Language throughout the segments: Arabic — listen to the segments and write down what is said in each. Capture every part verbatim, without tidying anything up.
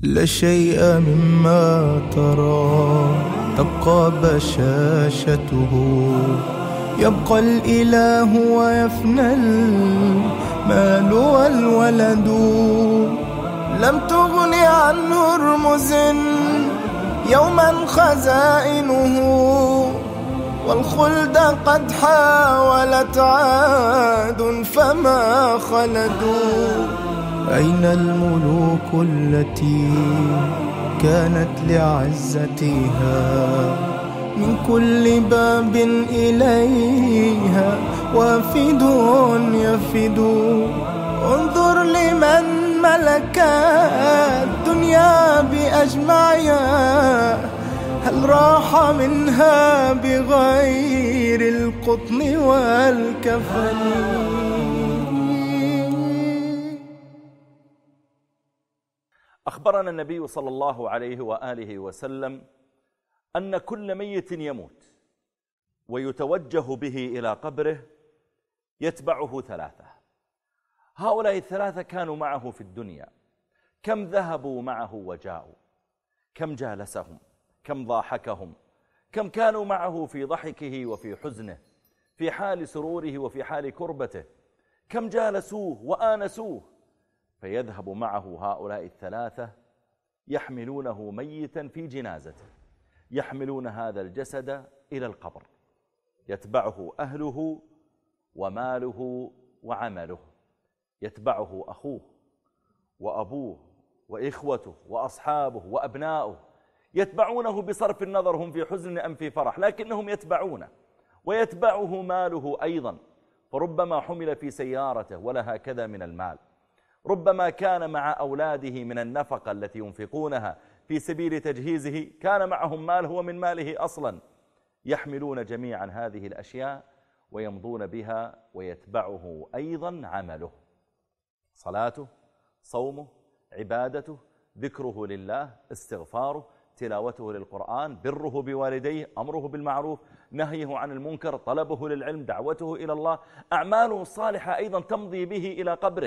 لا شيء مما ترى تبقى بشاشته، يبقى الإله ويفنى المال والولد. لم تغن عن هرمز يوما خزائنه، والخلد قد حاولت عاد فما خلدوا. أين الملوك التي كانت لعزتها من كل باب إليها وافد يفد؟ انظر لمن ملك الدنيا بأجمعها، هل راح منها بغير القطن والكفن؟ أخبرنا النبي صلى الله عليه وآله وسلم أن كل ميت يموت ويتوجه به إلى قبره يتبعه ثلاثة. هؤلاء الثلاثة كانوا معه في الدنيا، كم ذهبوا معه وجاءوا، كم جالسهم، كم ضاحكهم، كم كانوا معه في ضحكه وفي حزنه، في حال سروره وفي حال كربته، كم جالسوه وآنسوه. فيذهب معه هؤلاء الثلاثة يحملونه ميتا في جنازته، يحملون هذا الجسد إلى القبر، يتبعه أهله وماله وعمله، يتبعه أخوه وأبوه وإخوته وأصحابه وأبناؤه، يتبعونه بصرف النظر هم في حزن أم في فرح، لكنهم يتبعونه. ويتبعه ماله أيضا، فربما حمل في سيارته ولها كذا من المال، ربما كان مع أولاده من النفقة التي ينفقونها في سبيل تجهيزه كان معهم مال هو من ماله أصلا. يحملون جميعا هذه الأشياء ويمضون بها، ويتبعه أيضا عمله، صلاته، صومه، عبادته، ذكره لله، استغفاره، تلاوته للقرآن، بره بوالديه، أمره بالمعروف، نهيه عن المنكر، طلبه للعلم، دعوته إلى الله. أعماله الصالحة أيضا تمضي به إلى قبره،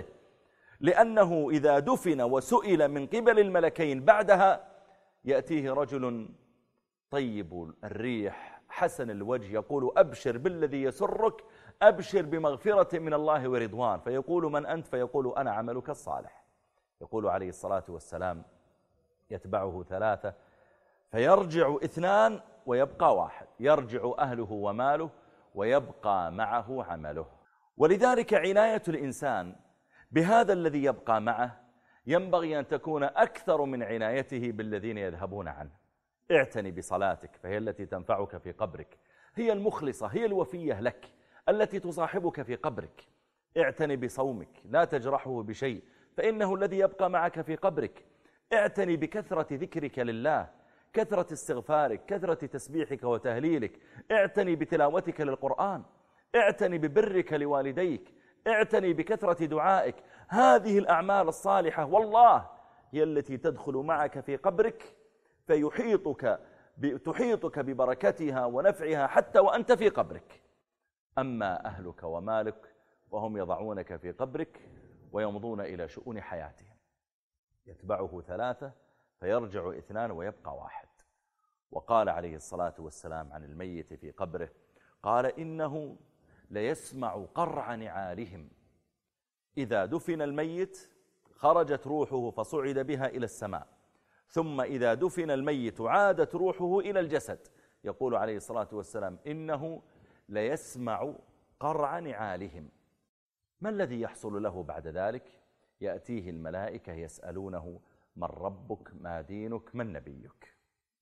لأنه إذا دفن وسئل من قبل الملكين بعدها يأتيه رجل طيب الريح حسن الوجه يقول: أبشر بالذي يسرك، أبشر بمغفرة من الله ورضوان. فيقول: من أنت؟ فيقول: أنا عملك الصالح. يقول عليه الصلاة والسلام: يتبعه ثلاثة فيرجع اثنان ويبقى واحد، يرجع أهله وماله ويبقى معه عمله. ولذلك عناية الإنسان بهذا الذي يبقى معه ينبغي أن تكون أكثر من عنايته بالذين يذهبون عنه. اعتني بصلاتك فهي التي تنفعك في قبرك، هي المخلصة، هي الوفية لك التي تصاحبك في قبرك. اعتني بصومك، لا تجرحه بشيء فإنه الذي يبقى معك في قبرك. اعتني بكثرة ذكرك لله، كثرة استغفارك، كثرة تسبيحك وتهليلك. اعتني بتلاوتك للقرآن، اعتني ببرك لوالديك، اعتني بكثرة دعائك. هذه الأعمال الصالحة والله هي التي تدخل معك في قبرك فيحيطك تحيطك ببركتها ونفعها حتى وأنت في قبرك. أما أهلك ومالك فهم يضعونك في قبرك ويمضون إلى شؤون حياتهم. يتبعه ثلاثة فيرجع اثنان ويبقى واحد. وقال عليه الصلاة والسلام عن الميت في قبره، قال: إنه ليسمع قرع نعالهم. إذا دفن الميت خرجت روحه فصعد بها إلى السماء، ثم إذا دفن الميت عادت روحه إلى الجسد. يقول عليه الصلاة والسلام: إنه ليسمع قرع نعالهم. ما الذي يحصل له بعد ذلك؟ يأتيه الملائكة يسألونه: من ربك؟ ما دينك؟ من نبيك؟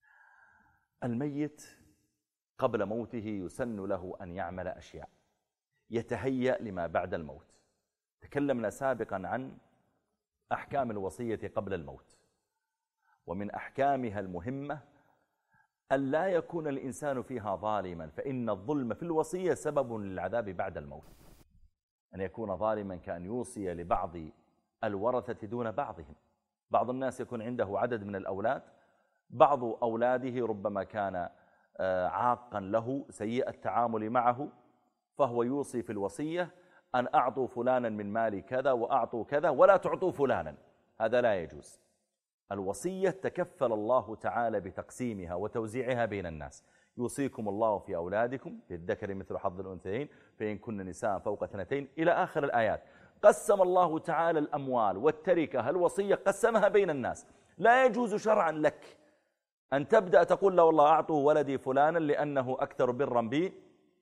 الميت قبل موته يسن له أن يعمل أشياء، يتهيأ لما بعد الموت. تكلمنا سابقا عن أحكام الوصية قبل الموت، ومن أحكامها المهمة أن لا يكون الإنسان فيها ظالما، فإن الظلم في الوصية سبب للعذاب بعد الموت. أن يكون ظالما كأن يوصي لبعض الورثة دون بعضهم. بعض الناس يكون عنده عدد من الأولاد، بعض أولاده ربما كان عاقا له سيء التعامل معه، فهو يوصي في الوصية أن أعطوا فلانا من مالي كذا وأعطوا كذا ولا تعطوا فلانا. هذا لا يجوز. الوصية تكفل الله تعالى بتقسيمها وتوزيعها بين الناس. يوصيكم الله في أولادكم للذكر مثل حظ الأنثيين فإن كن نساء فوق اثنتين إلى آخر الآيات. قسم الله تعالى الأموال والتركة الوصية قسمها بين الناس. لا يجوز شرعا لك أن تبدأ تقول لا والله أعطوا ولدي فلانا لأنه أكثر برا بي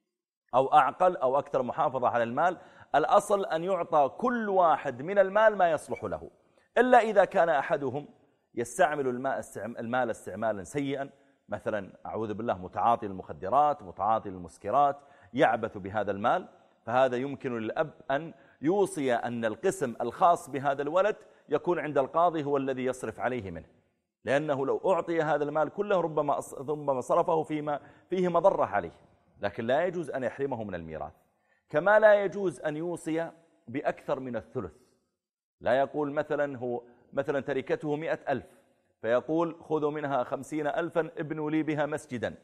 أو أعقل أو أكثر محافظة على المال. الأصل أن يعطى كل واحد من المال ما يصلح له، إلا إذا كان أحدهم يستعمل المال استعمالا سيئا، مثلا أعوذ بالله متعاطي المخدرات، متعاطي المسكرات، يعبث بهذا المال، فهذا يمكن للأب أن يوصي أن القسم الخاص بهذا الولد يكون عند القاضي هو الذي يصرف عليه منه، لأنه لو أعطي هذا المال كله ربما ثم صرفه فيما فيه مضرة عليه. لكن لا يجوز أن يحرمه من الميراث. كما لا يجوز أن يوصي بأكثر من الثلث. لا يقول مثلا هو مثلا تركته مئة ألف فيقول خذوا منها خمسين ألفا ابنوا لي بها مسجدا،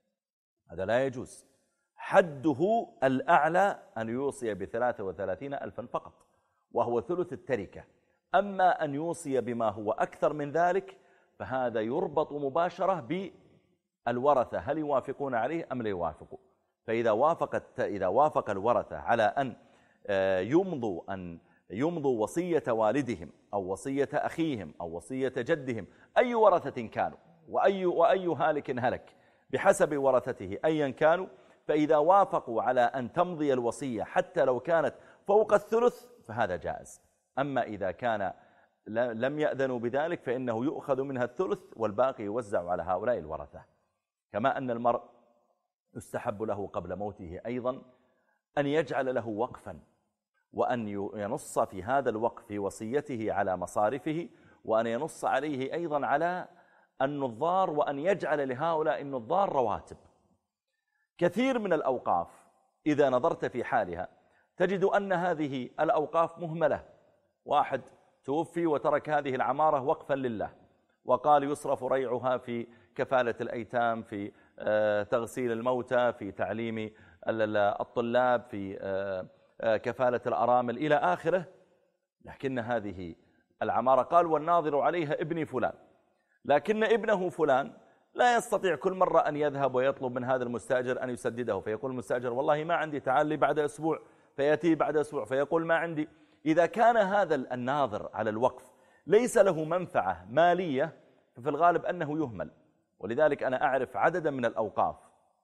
هذا لا يجوز. حده الأعلى أن يوصي بثلاثة وثلاثين ألفا فقط وهو ثلث التركة. أما أن يوصي بما هو أكثر من ذلك فهذا يربط مباشرة بالورثة، هل يوافقون عليه أم لا يوافقوا. فإذا وافقت إذا وافق الورثة على أن يمضوا أن يمضوا وصية والدهم أو وصية أخيهم أو وصية جدهم، أي ورثة كانوا وأي, وأي هالك هلك بحسب ورثته أيا كانوا، فإذا وافقوا على أن تمضي الوصية حتى لو كانت فوق الثلث فهذا جائز. أما إذا كان لم يأذنوا بذلك فإنه يؤخذ منها الثلث والباقي يوزع على هؤلاء الورثة. كما أن المرء يستحب له قبل موته أيضا أن يجعل له وقفا، وأن ينص في هذا الوقف في وصيته على مصارفه، وأن ينص عليه أيضا على النظار، وأن يجعل لهؤلاء النظار رواتب. كثير من الأوقاف إذا نظرت في حالها تجد أن هذه الأوقاف مهملة. واحد توفي وترك هذه العمارة وقفا لله، وقال يصرف ريعها في كفالة الأيتام، في تغسيل الموتى، في تعليم الطلاب، في كفالة الأرامل إلى آخره. لكن هذه العمارة قال والناظر عليها ابني فلان، لكن ابنه فلان لا يستطيع كل مرة أن يذهب ويطلب من هذا المستأجر أن يسدده، فيقول المستأجر والله ما عندي، تعال لي بعد أسبوع، فيأتي بعد أسبوع فيقول ما عندي. إذا كان هذا الناظر على الوقف ليس له منفعة مالية ففي الغالب أنه يهمل. ولذلك أنا أعرف عددا من الأوقاف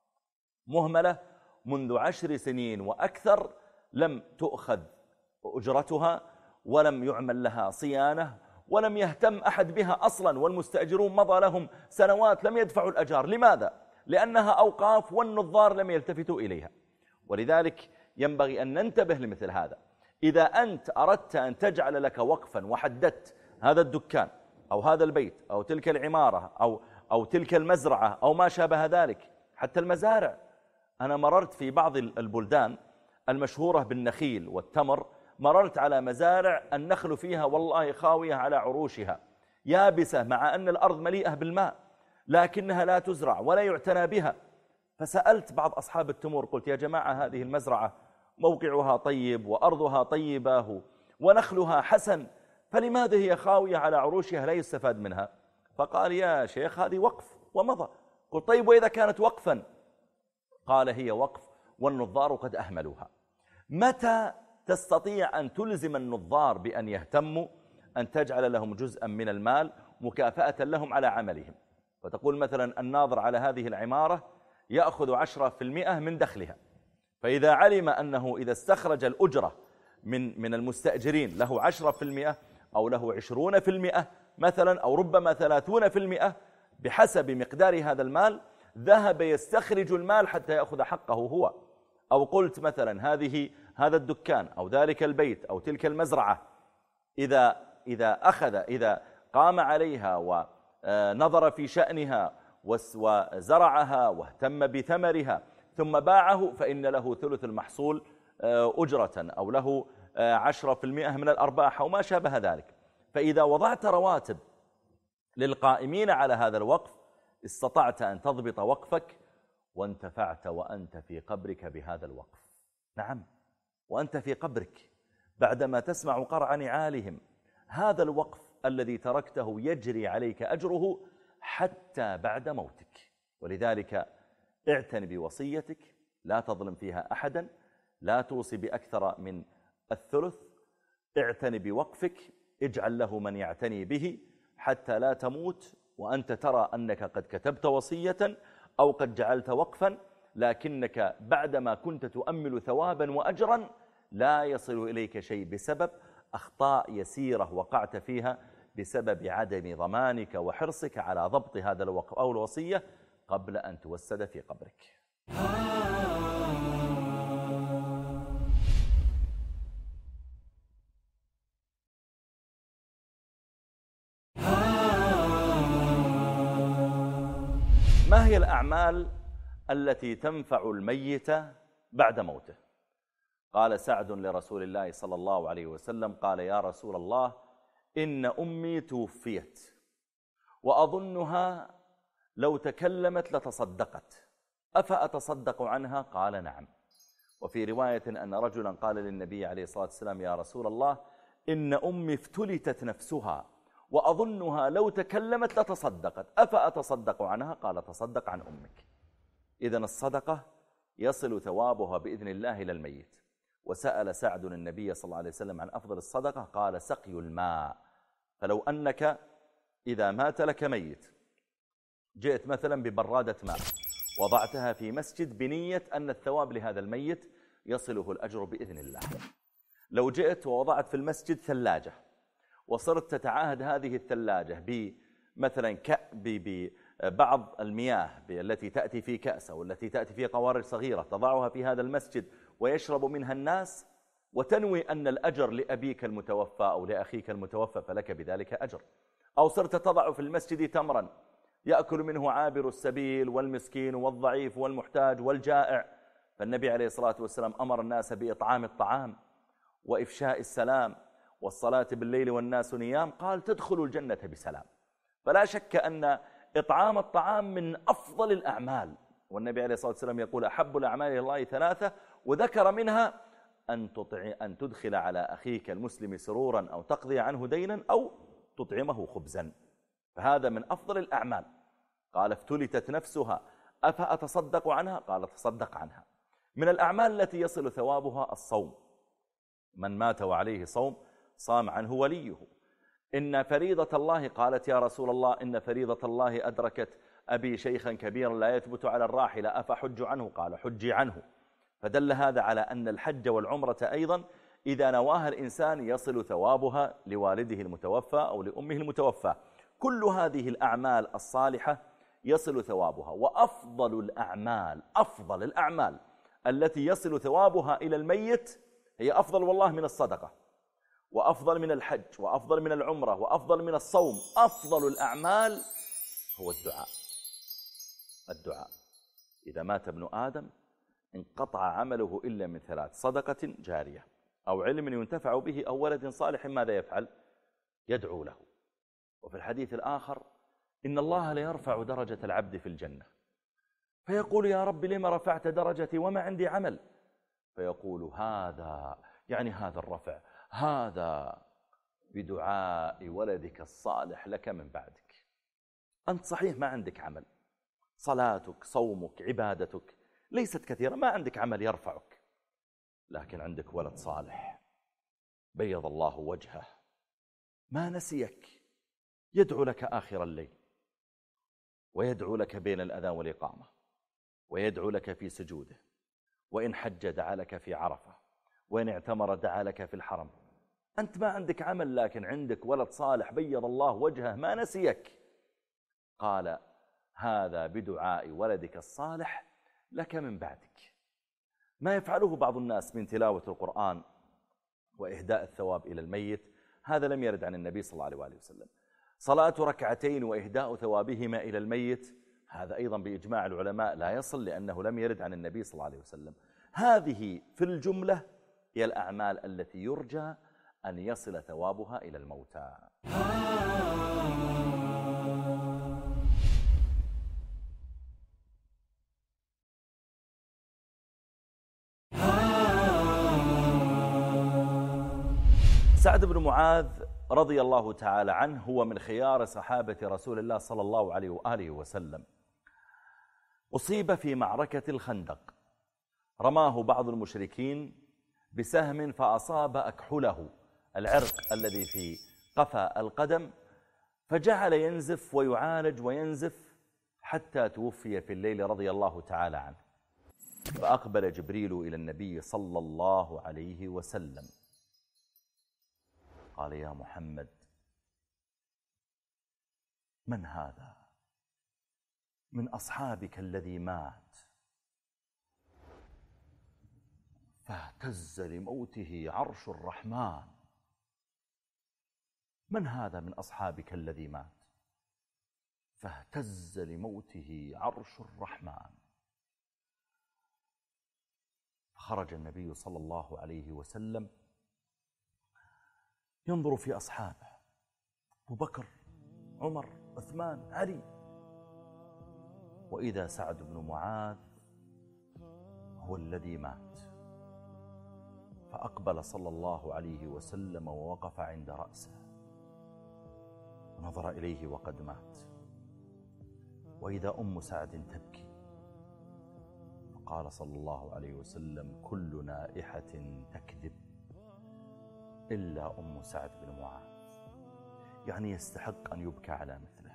مهملة منذ عشر سنين وأكثر لم تؤخذ أجرتها ولم يعمل لها صيانة ولم يهتم أحد بها أصلا، والمستأجرون مضى لهم سنوات لم يدفعوا الأجار. لماذا؟ لأنها أوقاف والنظار لم يلتفتوا إليها. ولذلك ينبغي أن ننتبه لمثل هذا. إذا أنت أردت أن تجعل لك وقفا وحددت هذا الدكان أو هذا البيت أو تلك العمارة أو, أو تلك المزرعة أو ما شابه ذلك، حتى المزارع. أنا مررت في بعض البلدان المشهورة بالنخيل والتمر، مررت على مزارع النخل فيها والله خاوية على عروشها، يابسة مع أن الأرض مليئة بالماء، لكنها لا تزرع ولا يعتنى بها. فسألت بعض أصحاب التمور قلت يا جماعة هذه المزرعة موقعها طيب وأرضها طيبة ونخلها حسن، فلماذا هي خاوية على عروشها لا يستفاد منها؟ فقال يا شيخ هذه وقف ومضى. قلت طيب وإذا كانت وقفا؟ قال هي وقف والنظار قد أهملوها. متى تستطيع أن تلزم النظار بأن يهتموا أن تجعل لهم جزءا من المال مكافأة لهم على عملهم؟ فتقول مثلا الناظر على هذه العمارة يأخذ عشرة في المئة من دخلها، فإذا علم أنه إذا استخرج الأجرة من من المستأجرين له عشرة في المئة أو له عشرون في المئة مثلا أو ربما ثلاثون في المئة بحسب مقدار هذا المال، ذهب يستخرج المال حتى يأخذ حقه هو. أو قلت مثلا هذه هذا الدكان أو ذلك البيت أو تلك المزرعة إذا إذا أخذ إذا قام عليها ونظر في شأنها وزرعها واهتم بثمرها ثم باعه فإن له ثلث المحصول أجرة أو له عشرة في المئة من الأرباح أو ما شابه ذلك. فإذا وضعت رواتب للقائمين على هذا الوقف استطعت أن تضبط وقفك وانتفعت وأنت في قبرك بهذا الوقف. نعم، وأنت في قبرك بعدما تسمع قرع نعالهم. هذا الوقف الذي تركته يجري عليك أجره حتى بعد موتك. ولذلك اعتن بوصيتك، لا تظلم فيها أحدا، لا توصي بأكثر من الثلث، اعتن بوقفك، اجعل له من يعتني به حتى لا تموت وأنت ترى أنك قد كتبت وصية أو قد جعلت وقفا، لكنك بعدما كنت تؤمل ثوابا وأجرا لا يصل إليك شيء بسبب أخطاء يسيرة وقعت فيها بسبب عدم ضمانك وحرصك على ضبط هذا الوقف أو الوصية قبل أن توسد في قبرك. ما هي الأعمال التي تنفع الميت بعد موته؟ قال سعد لرسول الله صلى الله عليه وسلم: قال يا رسول الله إن أمي توفيت وأظنها لو تكلمت لتصدقت، أفأتصدق عنها؟ قال نعم. وفي رواية أن رجلا قال للنبي عليه الصلاة والسلام: يا رسول الله إن أمي افتلتت نفسها وأظنها لو تكلمت لتصدقت، أفأتصدق عنها؟ قال تصدق عن أمك. إذن الصدقة يصل ثوابها بإذن الله إلى الميت. وسأل سعد النبي صلى الله عليه وسلم عن أفضل الصدقة، قال سقي الماء. فلو أنك إذا مات لك ميت جئت مثلا ببرادة ماء وضعتها في مسجد بنية أن الثواب لهذا الميت يصله الأجر بإذن الله. لو جئت ووضعت في المسجد ثلاجة وصرت تتعاهد هذه الثلاجة بمثلا ببعض المياه التي تأتي في كأس أو التي تأتي في قوارير صغيرة تضعها في هذا المسجد ويشرب منها الناس، وتنوي أن الأجر لأبيك المتوفى أو لأخيك المتوفى فلك بذلك أجر. أو صرت تضع في المسجد تمرا يأكل منه عابر السبيل والمسكين والضعيف والمحتاج والجائع، فالنبي عليه الصلاة والسلام أمر الناس بإطعام الطعام وإفشاء السلام والصلاة بالليل والناس نيام، قال تدخلوا الجنة بسلام. فلا شك أن إطعام الطعام من أفضل الأعمال، والنبي عليه الصلاة والسلام يقول أحب الأعمال إلى الله ثلاثة، وذكر منها أن, تطع أن تدخل على أخيك المسلم سرورا أو تقضي عنه دينا أو تطعمه خبزا، فهذا من أفضل الأعمال. قال افتلتت نفسها أفأتصدق عنها؟ قال تصدق عنها. من الأعمال التي يصل ثوابها الصوم، من مات وعليه صوم صام عنه وليه. إن فريضة الله، قالت يا رسول الله إن فريضة الله أدركت أبي شيخا كبيرا لا يثبت على الراحلة أفحج عنه؟ قال حجي عنه. فدل هذا على أن الحج والعمرة أيضا إذا نواها الإنسان يصل ثوابها لوالده المتوفى أو لأمه المتوفى. كل هذه الأعمال الصالحة يصل ثوابها. وأفضل الأعمال أفضل الأعمال التي يصل ثوابها إلى الميت هي أفضل والله من الصدقة، وأفضل من الحج، وأفضل من العمرة، وأفضل من الصوم. أفضل الأعمال هو الدعاء. الدعاء إذا مات ابن آدم انقطع عمله إلا من ثلاث: صدقة جارية أو علم ينتفع به أو ولد صالح ماذا يفعل؟ يدعو له. وفي الحديث الآخر إن الله ليرفع درجة العبد في الجنة، فيقول يا رب لما رفعت درجتي وما عندي عمل؟ فيقول هذا يعني هذا الرفع هذا بدعاء ولدك الصالح لك من بعدك. أنت صحيح ما عندك عمل، صلاتك صومك عبادتك ليست كثيرة، ما عندك عمل يرفعك، لكن عندك ولد صالح بيض الله وجهه ما نسيك، يدعو لك آخر الليل، ويدعو لك بين الأذان والإقامة، ويدعو لك في سجوده، وإن حج دعا لك في عرفة، وإن اعتمر دعا لك في الحرم. أنت ما عندك عمل لكن عندك ولد صالح بيض الله وجهه ما نسيك. قال هذا بدعاء ولدك الصالح لك من بعدك. ما يفعله بعض الناس من تلاوة القرآن وإهداء الثواب إلى الميت هذا لم يرد عن النبي صلى الله عليه وسلم. صلاة ركعتين وإهداء ثوابهما إلى الميت هذا أيضا بإجماع العلماء لا يصل، لأنه لم يرد عن النبي صلى الله عليه وسلم. هذه في الجملة هي الأعمال التي يرجى أن يصل ثوابها إلى الموتى. سعد بن معاذ رضي الله تعالى عنه هو من خيار صحابة رسول الله صلى الله عليه وآله وسلم. أصيب في معركة الخندق، رماه بعض المشركين بسهم فأصاب أكحله، العرق الذي في قفا القدم، فجعل ينزف ويعالج وينزف حتى توفي في الليل رضي الله تعالى عنه. فأقبل جبريل إلى النبي صلى الله عليه وسلم قال: يا محمد، من هذا من أصحابك الذي مات؟ فاهتز لموته عرش الرحمن. من هذا من أصحابك الذي مات؟ فاهتز لموته عرش الرحمن. خرج النبي صلى الله عليه وسلم ينظر في أصحابه، أبو بكر، عمر، عثمان، علي، وإذا سعد بن معاذ هو الذي مات. فأقبل صلى الله عليه وسلم ووقف عند رأسه ونظر إليه وقد مات، وإذا أم سعد تبكي. فقال صلى الله عليه وسلم: كل نائحة تكذب إلا أم سعد بن معاذ، يعني يستحق أن يبكى على مثله.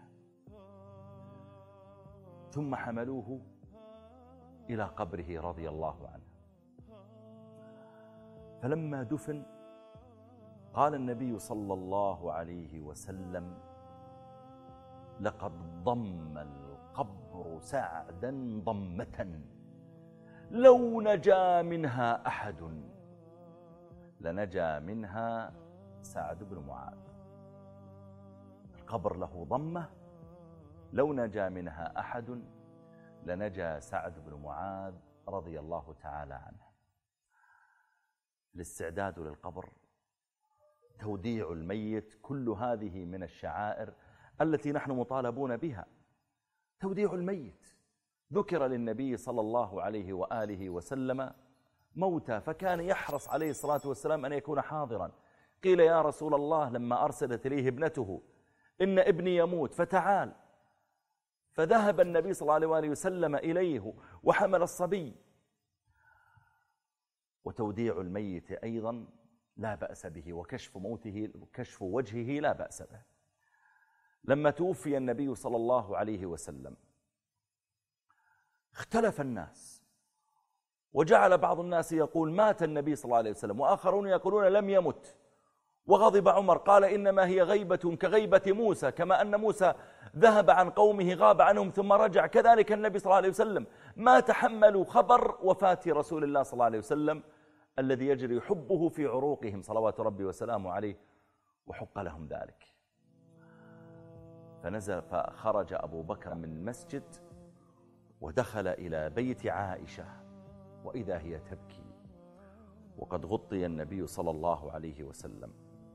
ثم حملوه إلى قبره رضي الله عنه. فلما دفن قال النبي صلى الله عليه وسلم: لقد ضم القبر سعدا ضمة لو نجا منها أحد لنجا منها سعد بن معاذ. القبر له ضمة، لو نجا منها أحد لنجا سعد بن معاذ رضي الله تعالى عنه. الاستعداد للقبر، توديع الميت، كل هذه من الشعائر التي نحن مطالبون بها. توديع الميت، ذكر للنبي صلى الله عليه وآله وسلم موتى، فكان يحرص عليه الصلاة والسلام أن يكون حاضرا. قيل: يا رسول الله، لما أرسلت إليه ابنته: إن ابني يموت فتعال. فذهب النبي صلى الله عليه وآله وسلم إليه وحمل الصبي. وتوديع الميت أيضا لا بأس به، وكشف موته وكشف وجهه لا بأس به. لما توفي النبي صلى الله عليه وسلم اختلف الناس، وجعل بعض الناس يقول: مات النبي صلى الله عليه وسلم، وآخرون يقولون: لم يمت. وغضب عمر قال: إنما هي غيبة كغيبة موسى، كما أن موسى ذهب عن قومه غاب عنهم ثم رجع، كذلك النبي صلى الله عليه وسلم ما تحملوا خبر وفاة رسول الله صلى الله عليه وسلم الذي يجري حبه في عروقهم صلوات ربي وسلامه عليه، وحق لهم ذلك. فنزل فخرج أبو بكر من المسجد ودخل إلى بيت عائشة، وإذا هي تبكي وقد غطي النبي صلى الله عليه وسلم.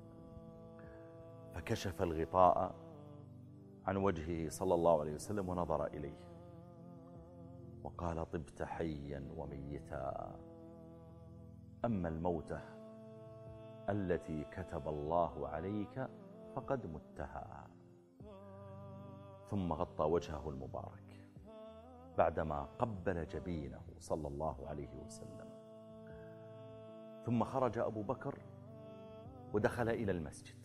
فكشف الغطاء عن وجهه صلى الله عليه وسلم ونظر إليه وقال: طبت حيا وميتا، أما الموتة التي كتب الله عليك فقد متها. ثم غطى وجهه المبارك بعدما قبل جبينه صلى الله عليه وسلم. ثم خرج أبو بكر ودخل إلى المسجد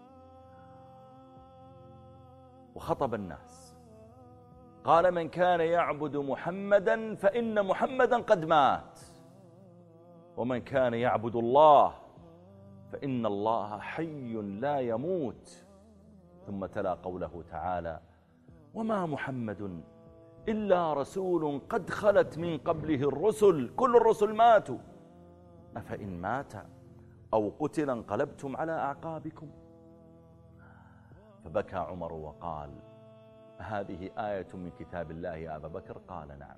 وخطب الناس، قال: من كان يعبد محمدا فإن محمدا قد مات، ومن كان يعبد الله فإن الله حي لا يموت. ثم تلا قوله تعالى: وما محمد إلا رسول قد خلت من قبله الرسل، كل الرسل ماتوا، أفإن مات أو قتل انقلبتم على أعقابكم. فبكى عمر وقال: هذه آية من كتاب الله يا أبا بكر؟ قال: نعم.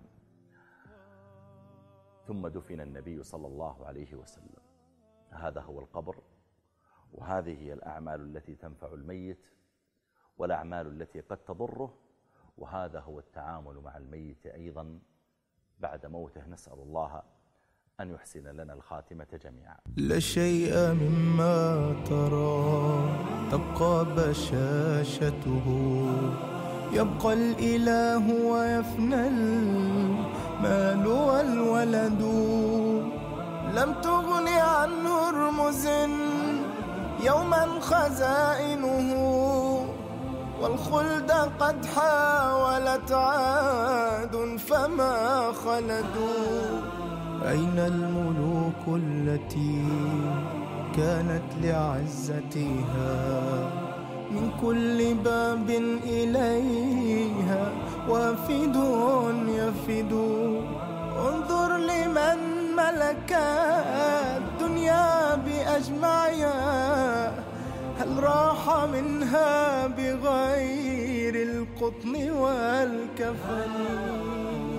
ثم دفن النبي صلى الله عليه وسلم. هذا هو القبر، وهذه هي الأعمال التي تنفع الميت والأعمال التي قد تضره، وهذا هو التعامل مع الميت أيضا بعد موته. نسأل الله أن يحسن لنا الخاتمة جميعا. لا شيء مما ترى تبقى بشاشته، يبقى الإله ويفنى المال والولد. لم تغن عن هرمز يوما خزائنه، والخلد قد حاولت عاد فما خلدوا. أين الملوك التي كانت لعزتها من كل باب إليها وافد يفد؟ انظر لمن ملك الدنيا بأجمعها، هل راح منها بغير القطن والكفن؟